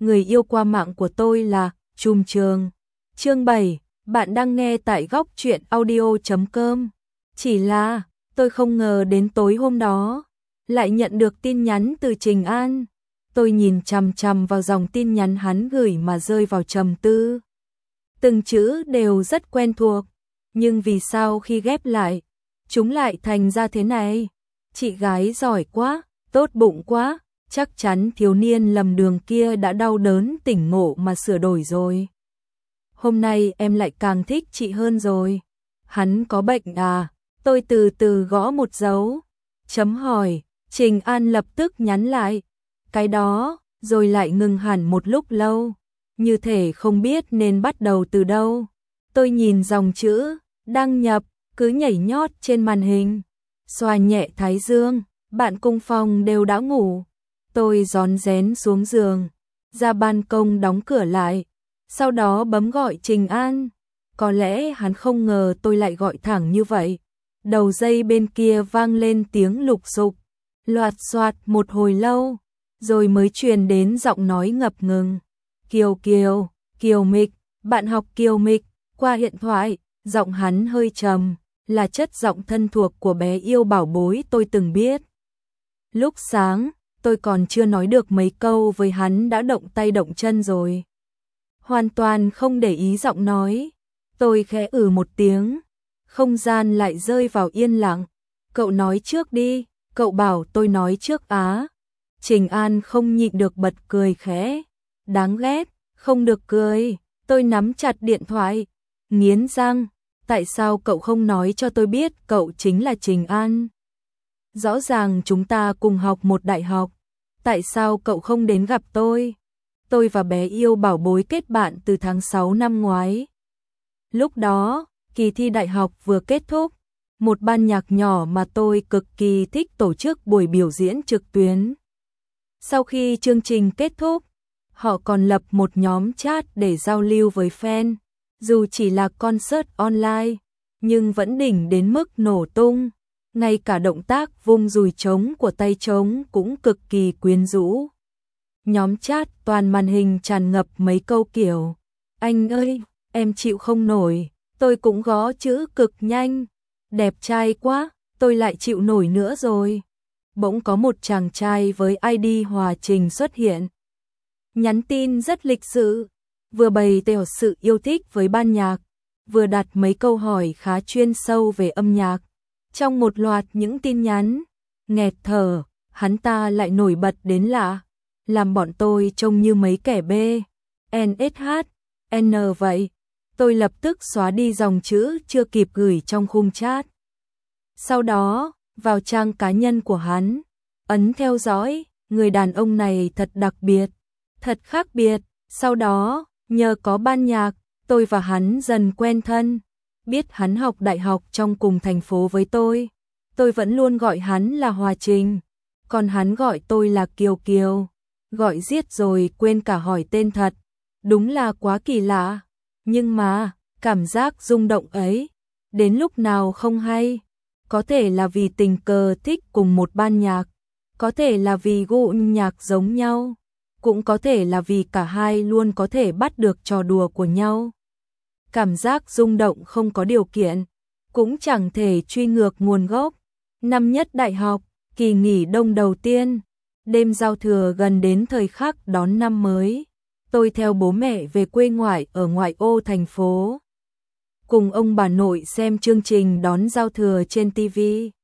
người yêu qua mạng của tôi là Trùm Trường. Chương 7, bạn đang nghe tại góc truyện audio.com. Chỉ là, tôi không ngờ đến tối hôm đó, lại nhận được tin nhắn từ Trình An. Tôi nhìn chằm chằm vào dòng tin nhắn hắn gửi mà rơi vào trầm tư. Từng chữ đều rất quen thuộc, nhưng vì sao khi ghép lại, chúng lại thành ra thế này? Chị gái giỏi quá, tốt bụng quá, chắc chắn thiếu niên lầm đường kia đã đau đớn tỉnh ngộ mà sửa đổi rồi. Hôm nay em lại càng thích chị hơn rồi. Hắn có bệnh à? Tôi từ từ gõ một dấu chấm hỏi. Trình An lập tức nhắn lại cái đó, rồi lại ngừng hẳn một lúc lâu, như thể không biết nên bắt đầu từ đâu. Tôi nhìn dòng chữ đăng nhập cứ nhảy nhót trên màn hình, xoa nhẹ thái dương. Bạn cùng phòng đều đã ngủ. Tôi rón rén xuống giường, ra ban công đóng cửa lại, sau đó bấm gọi Trình An. Có lẽ hắn không ngờ tôi lại gọi thẳng như vậy. Đầu dây bên kia vang lên tiếng lục xục, loạt xoạt một hồi lâu, rồi mới truyền đến giọng nói ngập ngừng. Kiều Kiều, Kiều Mịch, bạn học Kiều Mịch. Qua điện thoại, giọng hắn hơi trầm, là chất giọng thân thuộc của bé yêu bảo bối tôi từng biết. Lúc sáng, tôi còn chưa nói được mấy câu với hắn đã động tay động chân rồi. Hoàn toàn không để ý giọng nói. Tôi khẽ một tiếng, không gian lại rơi vào yên lặng. Cậu nói trước đi, cậu bảo tôi nói trước á. Trình An không nhịn được bật cười khẽ. Đáng ghét, không được cười. Tôi nắm chặt điện thoại, nghiến răng. Tại sao cậu không nói cho tôi biết cậu chính là Trình An? Rõ ràng chúng ta cùng học một đại học. Tại sao cậu không đến gặp tôi? Tôi và bé yêu bảo bối kết bạn từ tháng 6 năm ngoái. Lúc đó, kỳ thi đại học vừa kết thúc. Một ban nhạc nhỏ mà tôi cực kỳ thích tổ chức buổi biểu diễn trực tuyến. Sau khi chương trình kết thúc, họ còn lập một nhóm chat để giao lưu với fan. Dù chỉ là concert online, nhưng vẫn đỉnh đến mức nổ tung. Ngay cả động tác vung dùi trống của tay trống cũng cực kỳ quyến rũ. Nhóm chat toàn màn hình tràn ngập mấy câu kiểu: anh ơi, em chịu không nổi. Tôi cũng gõ chữ cực nhanh. Đẹp trai quá, tôi lại chịu nổi nữa rồi. Bỗng có một chàng trai với ID Hòa Trình xuất hiện. Nhắn tin rất lịch sự, vừa bày tỏ sự yêu thích với ban nhạc, vừa đặt mấy câu hỏi khá chuyên sâu về âm nhạc. Trong một loạt những tin nhắn, nghẹt thở, hắn ta lại nổi bật đến lạ, làm bọn tôi trông như mấy kẻ bê, NSH, N vậy. Tôi lập tức xóa đi dòng chữ chưa kịp gửi trong khung chat. Sau đó, vào trang cá nhân của hắn, ấn theo dõi, người đàn ông này thật đặc biệt, thật khác biệt. Sau đó, nhờ có ban nhạc, tôi và hắn dần quen thân. Biết hắn học đại học trong cùng thành phố với tôi vẫn luôn gọi hắn là Hòa Trình, còn hắn gọi tôi là Kiều Kiều. Gọi riết rồi quên cả hỏi tên thật, đúng là quá kỳ lạ. Nhưng mà, cảm giác rung động ấy, đến lúc nào không hay. Có thể là vì tình cờ thích cùng một ban nhạc, có thể là vì gu nhạc giống nhau, cũng có thể là vì cả hai luôn có thể bắt được trò đùa của nhau. Cảm giác rung động không có điều kiện, cũng chẳng thể truy ngược nguồn gốc. Năm nhất đại học, kỳ nghỉ đông đầu tiên, đêm giao thừa gần đến thời khắc đón năm mới. Tôi theo bố mẹ về quê ngoại ở ngoại ô thành phố. Cùng ông bà nội xem chương trình đón giao thừa trên TV.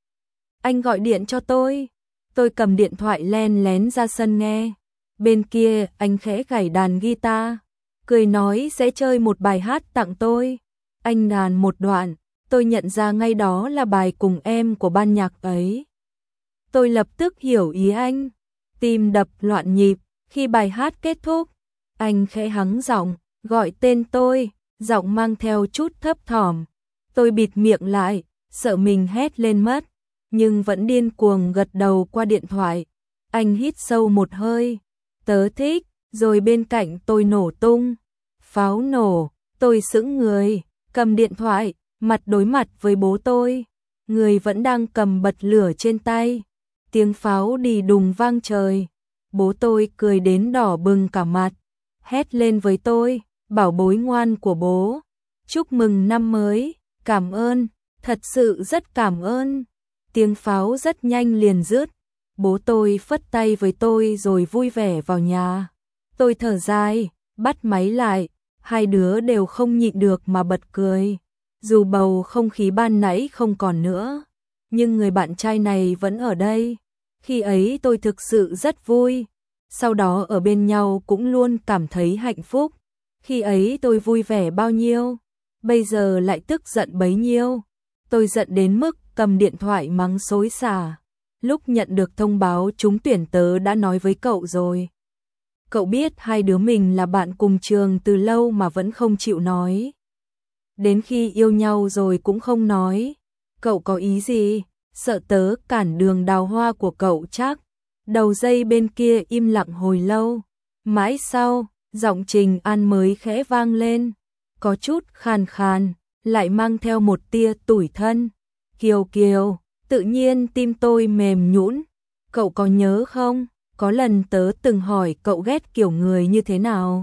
Anh gọi điện cho tôi cầm điện thoại len lén ra sân nghe. Bên kia anh khẽ gảy đàn guitar, cười nói sẽ chơi một bài hát tặng tôi. Anh đàn một đoạn, tôi nhận ra ngay đó là bài Cùng Em của ban nhạc ấy. Tôi lập tức hiểu ý anh, tim đập loạn nhịp. Khi bài hát kết thúc, anh khẽ hắng giọng, gọi tên tôi, giọng mang theo chút thấp thỏm. Tôi bịt miệng lại, sợ mình hét lên mất, nhưng vẫn điên cuồng gật đầu qua điện thoại. Anh hít sâu một hơi, tớ thích, rồi bên cạnh tôi nổ tung. Pháo nổ, tôi sững người, cầm điện thoại, mặt đối mặt với bố tôi. Người vẫn đang cầm bật lửa trên tay. Tiếng pháo đì đùng vang trời. Bố tôi cười đến đỏ bừng cả mặt, hét lên với tôi, bảo bối ngoan của bố. Chúc mừng năm mới, cảm ơn, thật sự rất cảm ơn. Tiếng pháo rất nhanh liền dứt. Bố tôi phất tay với tôi rồi vui vẻ vào nhà. Tôi thở dài, bắt máy lại, hai đứa đều không nhịn được mà bật cười. Dù bầu không khí ban nãy không còn nữa, nhưng người bạn trai này vẫn ở đây. Khi ấy tôi thực sự rất vui. Sau đó ở bên nhau cũng luôn cảm thấy hạnh phúc. Khi ấy tôi vui vẻ bao nhiêu, bây giờ lại tức giận bấy nhiêu. Tôi giận đến mức cầm điện thoại mắng xối xả. Lúc nhận được thông báo trúng tuyển tớ đã nói với cậu rồi. Cậu biết hai đứa mình là bạn cùng trường từ lâu mà vẫn không chịu nói. Đến khi yêu nhau rồi cũng không nói. Cậu có ý gì? Sợ tớ cản đường đào hoa của cậu chắc. Đầu dây bên kia im lặng hồi lâu. Mãi sau, giọng Trình An mới khẽ vang lên. Có chút khàn khàn, lại mang theo một tia tủi thân. Kiều Kiều, tự nhiên tim tôi mềm nhũn. Cậu có nhớ không? Có lần tớ từng hỏi cậu ghét kiểu người như thế nào.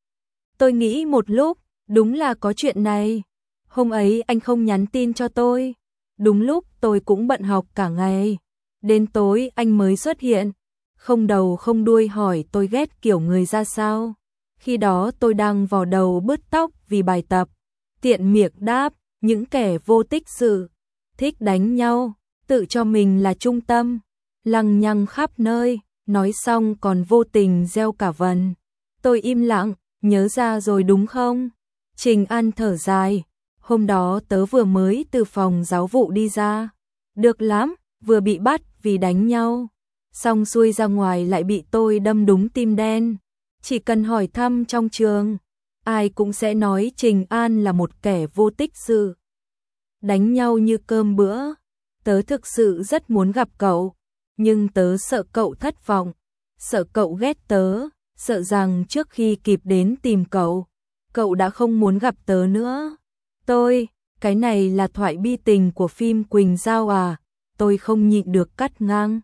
Tôi nghĩ một lúc, đúng là có chuyện này. Hôm ấy anh không nhắn tin cho tôi. Đúng lúc tôi cũng bận học cả ngày. Đến tối anh mới xuất hiện. Không đầu không đuôi hỏi tôi ghét kiểu người ra sao. Khi đó tôi đang vò đầu bứt tóc vì bài tập. Tiện miệng đáp, những kẻ vô tích sự, thích đánh nhau, tự cho mình là trung tâm, lằng nhằng khắp nơi, nói xong còn vô tình gieo cả vần. Tôi im lặng, nhớ ra rồi đúng không? Trình An thở dài, hôm đó tớ vừa mới từ phòng giáo vụ đi ra. Được lắm, vừa bị bắt vì đánh nhau. Xong xuôi ra ngoài lại bị tôi đâm đúng tim đen. Chỉ cần hỏi thăm trong trường, ai cũng sẽ nói Trình An là một kẻ vô tích sự. Đánh nhau như cơm bữa. Tớ thực sự rất muốn gặp cậu, nhưng tớ sợ cậu thất vọng, sợ cậu ghét tớ, sợ rằng trước khi kịp đến tìm cậu, cậu đã không muốn gặp tớ nữa. Cái này là thoại bi tình của phim Quỳnh Giao à? Tôi không nhịn được cắt ngang.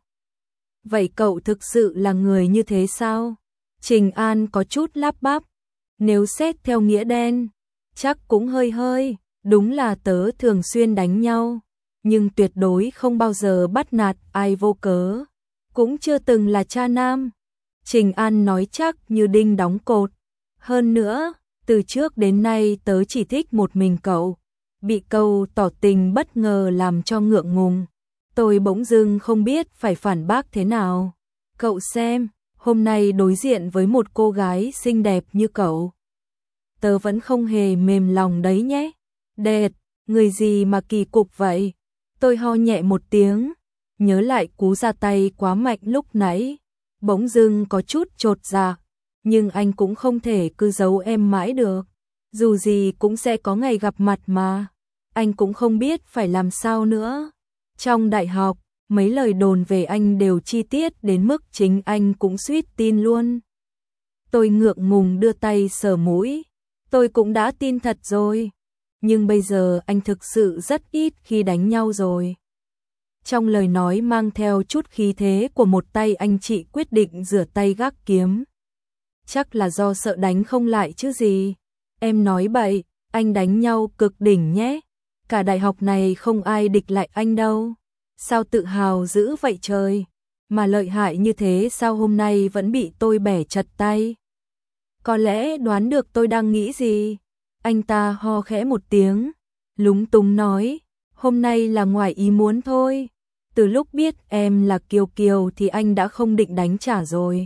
Vậy cậu thực sự là người như thế sao? Trình An có chút lắp bắp. Nếu xét theo nghĩa đen, chắc cũng hơi hơi. Đúng là tớ thường xuyên đánh nhau, nhưng tuyệt đối không bao giờ bắt nạt ai vô cớ. Cũng chưa từng là cha nam. Trình An nói chắc như đinh đóng cột. Hơn nữa, từ trước đến nay tớ chỉ thích một mình cậu. Bị câu tỏ tình bất ngờ làm cho ngượng ngùng. Tôi bỗng dưng không biết phải phản bác thế nào. Cậu xem, hôm nay đối diện với một cô gái xinh đẹp như cậu, tớ vẫn không hề mềm lòng đấy nhé. Đệt, người gì mà kỳ cục vậy? Tôi ho nhẹ một tiếng, nhớ lại cú ra tay quá mạnh lúc nãy, bỗng dưng có chút chột dạ, nhưng anh cũng không thể cứ giấu em mãi được. Dù gì cũng sẽ có ngày gặp mặt mà, anh cũng không biết phải làm sao nữa. Trong đại học, mấy lời đồn về anh đều chi tiết đến mức chính anh cũng suýt tin luôn. Tôi ngượng ngùng đưa tay sờ mũi, tôi cũng đã tin thật rồi. Nhưng bây giờ anh thực sự rất ít khi đánh nhau rồi. Trong lời nói mang theo chút khí thế của một tay anh chị quyết định rửa tay gác kiếm. Chắc là do sợ đánh không lại chứ gì. Em nói bậy, anh đánh nhau cực đỉnh nhé. Cả đại học này không ai địch lại anh đâu. Sao tự hào dữ vậy trời. Mà lợi hại như thế sao hôm nay vẫn bị tôi bẻ chật tay. Có lẽ đoán được tôi đang nghĩ gì. Anh ta ho khẽ một tiếng, lúng túng nói, hôm nay là ngoài ý muốn thôi. Từ lúc biết em là Kiều Kiều thì anh đã không định đánh trả rồi.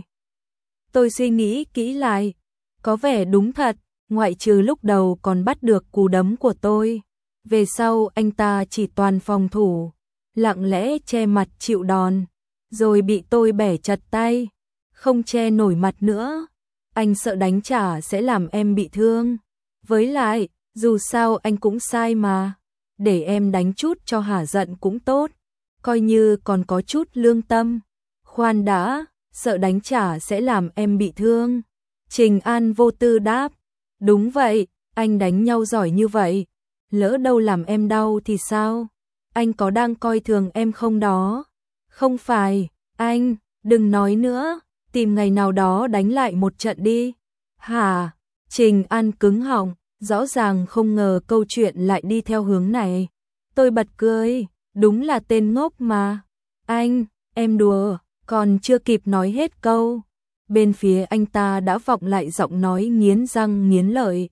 Tôi suy nghĩ kỹ lại, có vẻ đúng thật, ngoại trừ lúc đầu còn bắt được cú đấm của tôi. Về sau anh ta chỉ toàn phòng thủ, lặng lẽ che mặt chịu đòn, rồi bị tôi bẻ chật tay, không che nổi mặt nữa. Anh sợ đánh trả sẽ làm em bị thương. Với lại, dù sao anh cũng sai mà, để em đánh chút cho hả giận cũng tốt, coi như còn có chút lương tâm. Khoan đã, sợ đánh trả sẽ làm em bị thương. Trình An vô tư đáp, đúng vậy, anh đánh nhau giỏi như vậy, lỡ đâu làm em đau thì sao? Anh có đang coi thường em không đó? Không phải, anh, đừng nói nữa, tìm ngày nào đó đánh lại một trận đi. Hả? Trình An cứng họng, rõ ràng không ngờ câu chuyện lại đi theo hướng này. Tôi bật cười, đúng là tên ngốc mà. Anh, em đùa, còn chưa kịp nói hết câu. Bên phía anh ta đã vọng lại giọng nói nghiến răng nghiến lợi.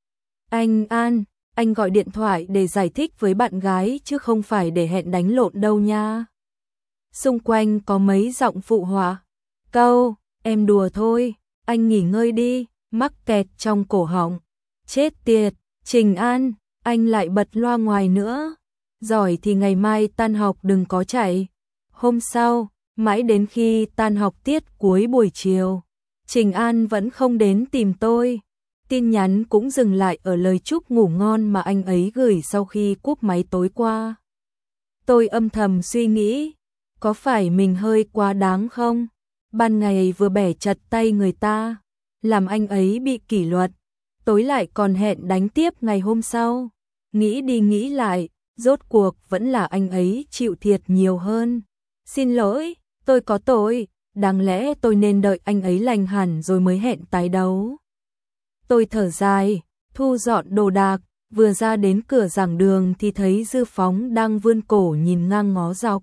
Anh An, anh gọi điện thoại để giải thích với bạn gái chứ không phải để hẹn đánh lộn đâu nha. Xung quanh có mấy giọng phụ họa. Câu, em đùa thôi, anh nghỉ ngơi đi, mắc kẹt trong cổ họng. Chết tiệt, Trình An, anh lại bật loa ngoài nữa. Giỏi thì ngày mai tan học đừng có chạy. Hôm sau, mãi đến khi tan học tiết cuối buổi chiều, Trình An vẫn không đến tìm tôi. Tin nhắn cũng dừng lại ở lời chúc ngủ ngon mà anh ấy gửi sau khi cúp máy tối qua. Tôi âm thầm suy nghĩ, có phải mình hơi quá đáng không? Ban ngày vừa bẻ chặt tay người ta, làm anh ấy bị kỷ luật, tối lại còn hẹn đánh tiếp ngày hôm sau. Nghĩ đi nghĩ lại, rốt cuộc vẫn là anh ấy chịu thiệt nhiều hơn. Xin lỗi, tôi có tội, đáng lẽ tôi nên đợi anh ấy lành hẳn rồi mới hẹn tái đấu. Tôi thở dài, thu dọn đồ đạc, vừa ra đến cửa giảng đường thì thấy Dư Phóng đang vươn cổ nhìn ngang ngó dọc.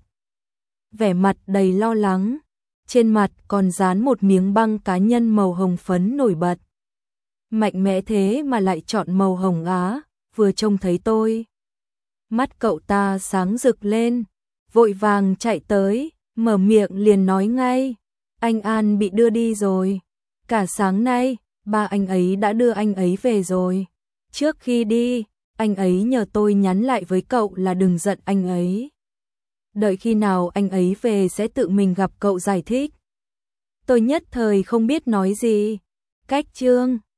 Vẻ mặt đầy lo lắng, trên mặt còn dán một miếng băng cá nhân màu hồng phấn nổi bật. Mạnh mẽ thế mà lại chọn màu hồng á, vừa trông thấy tôi. Mắt cậu ta sáng rực lên, vội vàng chạy tới, mở miệng liền nói ngay. Anh An bị đưa đi rồi. Cả sáng nay, ba anh ấy đã đưa anh ấy về rồi. Trước khi đi, anh ấy nhờ tôi nhắn lại với cậu là đừng giận anh ấy. Đợi khi nào anh ấy về sẽ tự mình gặp cậu giải thích. Tôi nhất thời không biết nói gì. Cách chương